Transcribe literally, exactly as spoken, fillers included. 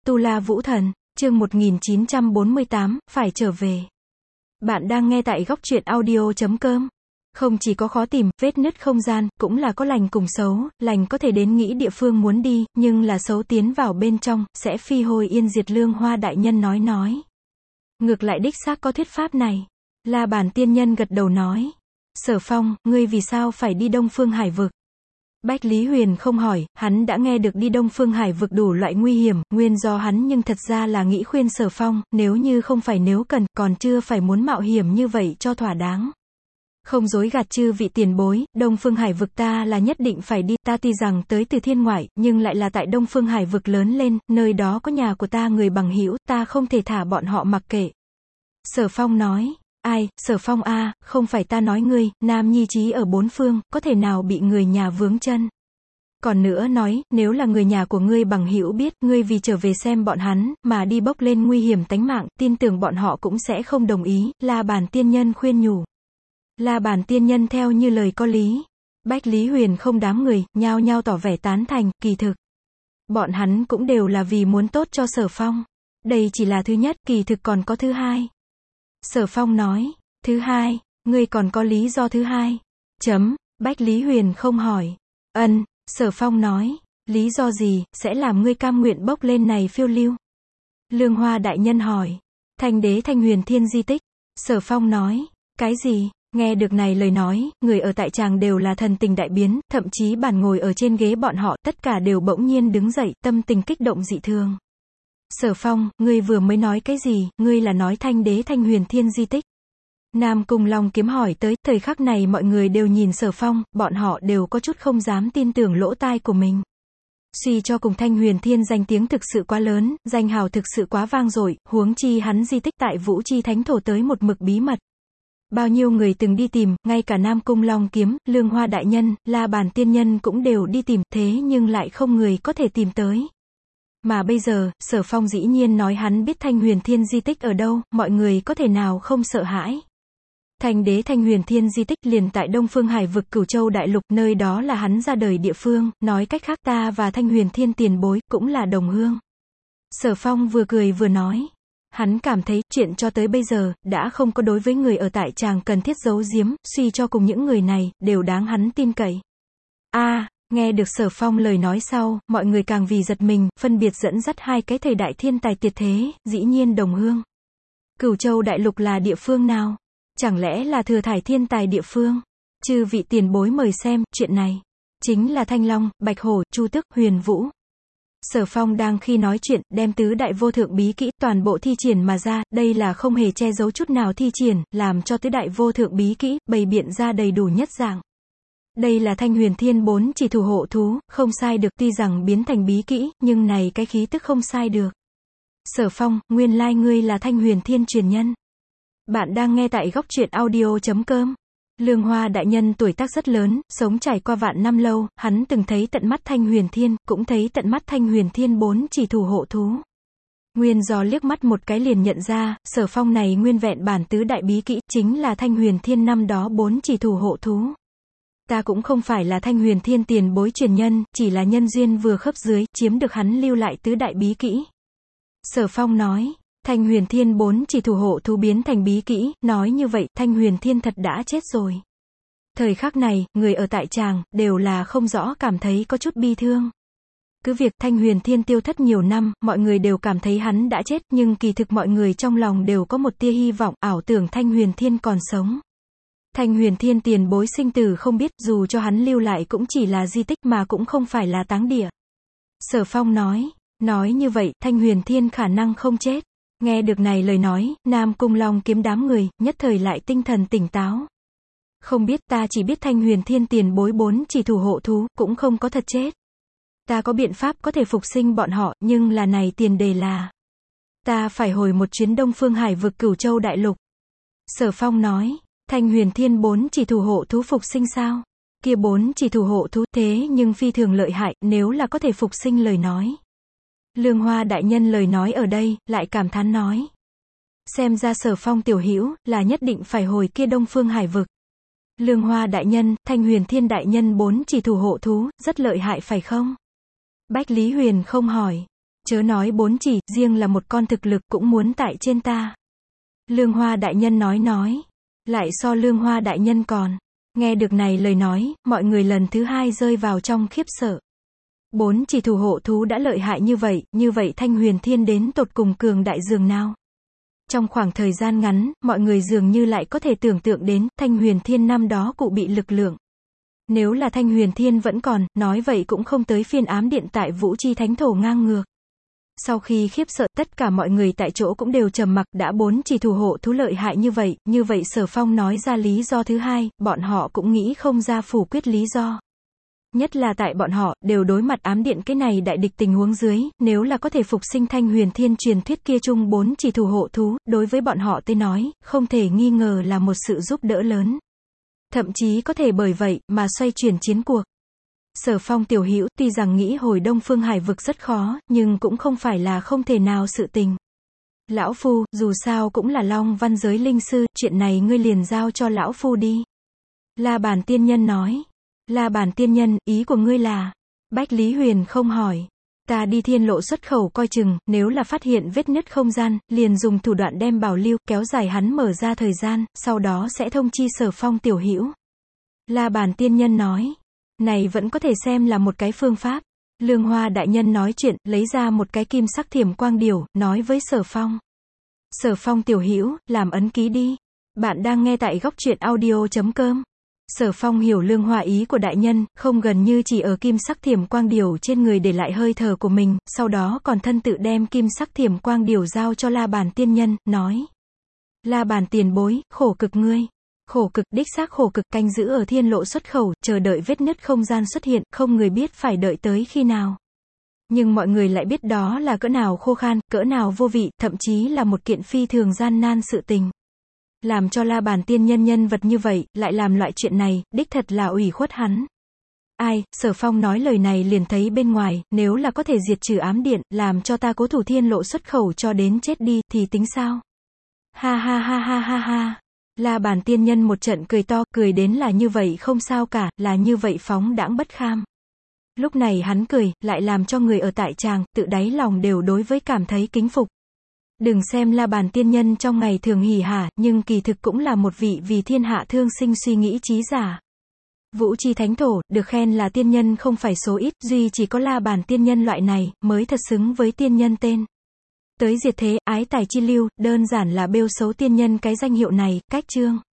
Tu La Vũ Thần, chương một nghìn chín trăm bốn mươi tám, phải trở về. Bạn đang nghe tại góc truyện audio chấm com. Không chỉ có khó tìm, vết nứt không gian, cũng là có lành cùng xấu, lành có thể đến nghĩ địa phương muốn đi, nhưng là xấu tiến vào bên trong, sẽ phi hồi yên diệt. Lương Hoa đại nhân nói nói. Ngược lại đích xác có thuyết pháp này. La Bàn tiên nhân gật đầu nói. Sở Phong, ngươi vì sao phải đi Đông Phương Hải vực? Bách Lý Huyền không hỏi, hắn đã nghe được đi Đông Phương Hải vực đủ loại nguy hiểm, nguyên do hắn nhưng thật ra là nghĩ khuyên Sở Phong, nếu như không phải nếu cần, còn chưa phải muốn mạo hiểm như vậy cho thỏa đáng. Không dối gạt chư vị tiền bối, Đông Phương Hải vực ta là nhất định phải đi, ta tuy rằng tới từ thiên ngoại, nhưng lại là tại Đông Phương Hải vực lớn lên, nơi đó có nhà của ta người bằng hữu, ta không thể thả bọn họ mặc kệ. Sở Phong nói. Ai, Sở Phong a, à, không phải ta nói ngươi, nam nhi trí ở bốn phương, có thể nào bị người nhà vướng chân. Còn nữa nói, nếu là người nhà của ngươi bằng hữu biết, ngươi vì trở về xem bọn hắn, mà đi bốc lên nguy hiểm tánh mạng, tin tưởng bọn họ cũng sẽ không đồng ý. La Bàn tiên nhân khuyên nhủ. La Bàn tiên nhân theo như lời có lý. Bách Lý Huyền không đám người, nhao nhao tỏ vẻ tán thành, kỳ thực. Bọn hắn cũng đều là vì muốn tốt cho Sở Phong. Đây chỉ là thứ nhất, kỳ thực còn có thứ hai. Sở Phong nói, thứ hai, ngươi còn có lý do thứ hai. Chấm, Bách Lý Huyền không hỏi. Ân, Sở Phong nói, lý do gì, sẽ làm ngươi cam nguyện bốc lên này phiêu lưu? Lương Hoa đại nhân hỏi, Thanh đế Thanh Huyền Thiên di tích. Sở Phong nói, cái gì? Nghe được này lời nói, người ở tại tràng đều là thần tình đại biến, thậm chí bàn ngồi ở trên ghế bọn họ, tất cả đều bỗng nhiên đứng dậy, tâm tình kích động dị thường. Sở Phong, ngươi vừa mới nói cái gì, ngươi là nói Thanh đế Thanh Huyền Thiên di tích? Nam Cung Long Kiếm hỏi tới, thời khắc này mọi người đều nhìn Sở Phong, bọn họ đều có chút không dám tin tưởng lỗ tai của mình. Suy cho cùng Thanh Huyền Thiên danh tiếng thực sự quá lớn, danh hào thực sự quá vang dội, huống chi hắn di tích tại Vũ Chi Thánh Thổ tới một mực bí mật. Bao nhiêu người từng đi tìm, ngay cả Nam Cung Long Kiếm, Lương Hoa đại nhân, La Bàn tiên nhân cũng đều đi tìm, thế nhưng lại không người có thể tìm tới. Mà bây giờ, Sở Phong dĩ nhiên nói hắn biết Thanh Huyền Thiên di tích ở đâu, mọi người có thể nào không sợ hãi. Thanh đế Thanh Huyền Thiên di tích liền tại Đông Phương Hải vực Cửu Châu Đại Lục, nơi đó là hắn ra đời địa phương, nói cách khác ta và Thanh Huyền Thiên tiền bối, cũng là đồng hương. Sở Phong vừa cười vừa nói. Hắn cảm thấy, chuyện cho tới bây giờ, đã không có đối với người ở tại tràng cần thiết giấu giếm, suy cho cùng những người này, đều đáng hắn tin cậy. A, à, nghe được Sở Phong lời nói sau, mọi người càng vì giật mình, phân biệt dẫn dắt hai cái thời đại thiên tài tuyệt thế, dĩ nhiên đồng hương. Cửu Châu Đại Lục là địa phương nào? Chẳng lẽ là thừa thải thiên tài địa phương? Chư vị tiền bối mời xem, chuyện này chính là Thanh Long, Bạch Hổ, Chu Tước, Huyền Vũ. Sở Phong đang khi nói chuyện, đem tứ đại vô thượng bí kỹ toàn bộ thi triển mà ra, đây là không hề che giấu chút nào thi triển, làm cho tứ đại vô thượng bí kỹ bày biện ra đầy đủ nhất dạng. Đây là Thanh Huyền Thiên bốn chỉ thủ hộ thú, không sai được, tuy rằng biến thành bí kỹ, nhưng này cái khí tức không sai được. Sở Phong, nguyên lai ngươi là Thanh Huyền Thiên truyền nhân. Bạn đang nghe tại góc truyện audio chấm com. Lương Hoa đại nhân tuổi tác rất lớn, sống trải qua vạn năm lâu, hắn từng thấy tận mắt Thanh Huyền Thiên, cũng thấy tận mắt Thanh Huyền Thiên bốn chỉ thủ hộ thú. Nguyên do liếc mắt một cái liền nhận ra, Sở Phong này nguyên vẹn bản tứ đại bí kỹ, chính là Thanh Huyền Thiên năm đó bốn chỉ thủ hộ thú. Ta cũng không phải là Thanh Huyền Thiên tiền bối truyền nhân, chỉ là nhân duyên vừa khớp dưới, chiếm được hắn lưu lại tứ đại bí kỹ. Sở Phong nói. Thanh Huyền Thiên bốn chỉ thủ hộ thú biến thành bí kỹ, nói như vậy, Thanh Huyền Thiên thật đã chết rồi. Thời khắc này, người ở tại tràng, đều là không rõ cảm thấy có chút bi thương. Cứ việc Thanh Huyền Thiên tiêu thất nhiều năm, mọi người đều cảm thấy hắn đã chết, nhưng kỳ thực mọi người trong lòng đều có một tia hy vọng, ảo tưởng Thanh Huyền Thiên còn sống. Thanh Huyền Thiên tiền bối sinh tử không biết, dù cho hắn lưu lại cũng chỉ là di tích mà cũng không phải là táng địa. Sở Phong nói, nói như vậy, Thanh Huyền Thiên khả năng không chết. Nghe được này lời nói, Nam Cung Long Kiếm đám người, nhất thời lại tinh thần tỉnh táo. Không biết, ta chỉ biết Thanh Huyền Thiên tiền bối bốn chỉ thủ hộ thú, cũng không có thật chết. Ta có biện pháp có thể phục sinh bọn họ, nhưng là này tiền đề là ta phải hồi một chuyến Đông Phương Hải vực Cửu Châu Đại Lục. Sở Phong nói, Thanh Huyền Thiên bốn chỉ thủ hộ thú phục sinh sao? Kia bốn chỉ thủ hộ thú, thế nhưng phi thường lợi hại, nếu là có thể phục sinh lời nói. Lương Hoa đại nhân lời nói ở đây, lại cảm thán nói. Xem ra Sở Phong tiểu hữu, là nhất định phải hồi kia Đông Phương Hải vực. Lương Hoa đại nhân, Thanh Huyền Thiên đại nhân bốn chỉ thủ hộ thú, rất lợi hại phải không? Bách Lý Huyền không hỏi. Chớ nói bốn chỉ, riêng là một con thực lực cũng muốn tại trên ta. Lương Hoa đại nhân nói nói. Lại so Lương Hoa đại nhân còn. Nghe được này lời nói, mọi người lần thứ hai rơi vào trong khiếp sợ. Bốn chỉ thủ hộ thú đã lợi hại như vậy, như vậy Thanh Huyền Thiên đến tột cùng cường đại dường nào. Trong khoảng thời gian ngắn, mọi người dường như lại có thể tưởng tượng đến, Thanh Huyền Thiên năm đó cụ bị lực lượng. Nếu là Thanh Huyền Thiên vẫn còn, nói vậy cũng không tới phiên ám điện tại Vũ Chi Thánh Thổ ngang ngược. Sau khi khiếp sợ, tất cả mọi người tại chỗ cũng đều trầm mặc, đã bốn chỉ thủ hộ thú lợi hại như vậy, như vậy Sở Phong nói ra lý do thứ hai, bọn họ cũng nghĩ không ra phủ quyết lý do. Nhất là tại bọn họ, đều đối mặt ám điện cái này đại địch tình huống dưới, nếu là có thể phục sinh Thanh Huyền Thiên truyền thuyết kia chung bốn chỉ thủ hộ thú, đối với bọn họ tới nói, không thể nghi ngờ là một sự giúp đỡ lớn. Thậm chí có thể bởi vậy, mà xoay chuyển chiến cuộc. Sở Phong tiểu hữu, tuy rằng nghĩ hồi Đông Phương Hải vực rất khó, nhưng cũng không phải là không thể nào sự tình. Lão Phu, dù sao cũng là Long Văn giới linh sư, chuyện này ngươi liền giao cho Lão Phu đi. La Bàn tiên nhân nói. La Bàn tiên nhân, ý của ngươi là? Bách Lý Huyền không hỏi. Ta đi thiên lộ xuất khẩu coi chừng, nếu là phát hiện vết nứt không gian, liền dùng thủ đoạn đem bảo lưu, kéo dài hắn mở ra thời gian, sau đó sẽ thông chi Sở Phong tiểu hữu. La Bàn tiên nhân nói. Này vẫn có thể xem là một cái phương pháp. Lương Hoa đại nhân nói chuyện, lấy ra một cái kim sắc thiểm quang điểu, nói với Sở Phong. Sở Phong tiểu hữu, làm ấn ký đi. Bạn đang nghe tại góc truyện audio chấm com. Sở Phong hiểu Lương Hoa ý của đại nhân, không gần như chỉ ở kim sắc thiểm quang điểu trên người để lại hơi thở của mình, sau đó còn thân tự đem kim sắc thiểm quang điểu giao cho La Bàn tiên nhân, nói. La Bàn tiền bối, khổ cực ngươi. Khổ cực, đích xác khổ cực, canh giữ ở thiên lộ xuất khẩu, chờ đợi vết nứt không gian xuất hiện, không người biết phải đợi tới khi nào. Nhưng mọi người lại biết đó là cỡ nào khô khan, cỡ nào vô vị, thậm chí là một kiện phi thường gian nan sự tình. Làm cho La Bàn tiên nhân nhân vật như vậy, lại làm loại chuyện này, đích thật là ủy khuất hắn. Ai, Sở Phong nói lời này liền thấy bên ngoài, nếu là có thể diệt trừ ám điện, làm cho ta cố thủ thiên lộ xuất khẩu cho đến chết đi, thì tính sao? Ha ha ha ha ha ha. La Bàn tiên nhân một trận cười to, cười đến là như vậy không sao cả, là như vậy phóng đãng bất kham. Lúc này hắn cười, lại làm cho người ở tại tràng, tự đáy lòng đều đối với cảm thấy kính phục. Đừng xem La Bàn tiên nhân trong ngày thường hỉ hả, nhưng kỳ thực cũng là một vị vì thiên hạ thương sinh suy nghĩ trí giả. Vũ Chi Thánh Thổ, được khen là tiên nhân không phải số ít, duy chỉ có La Bàn tiên nhân loại này, mới thật xứng với tiên nhân tên. Tới diệt thế, ái tài chi lưu, đơn giản là bêu xấu tiên nhân cái danh hiệu này, cách chương.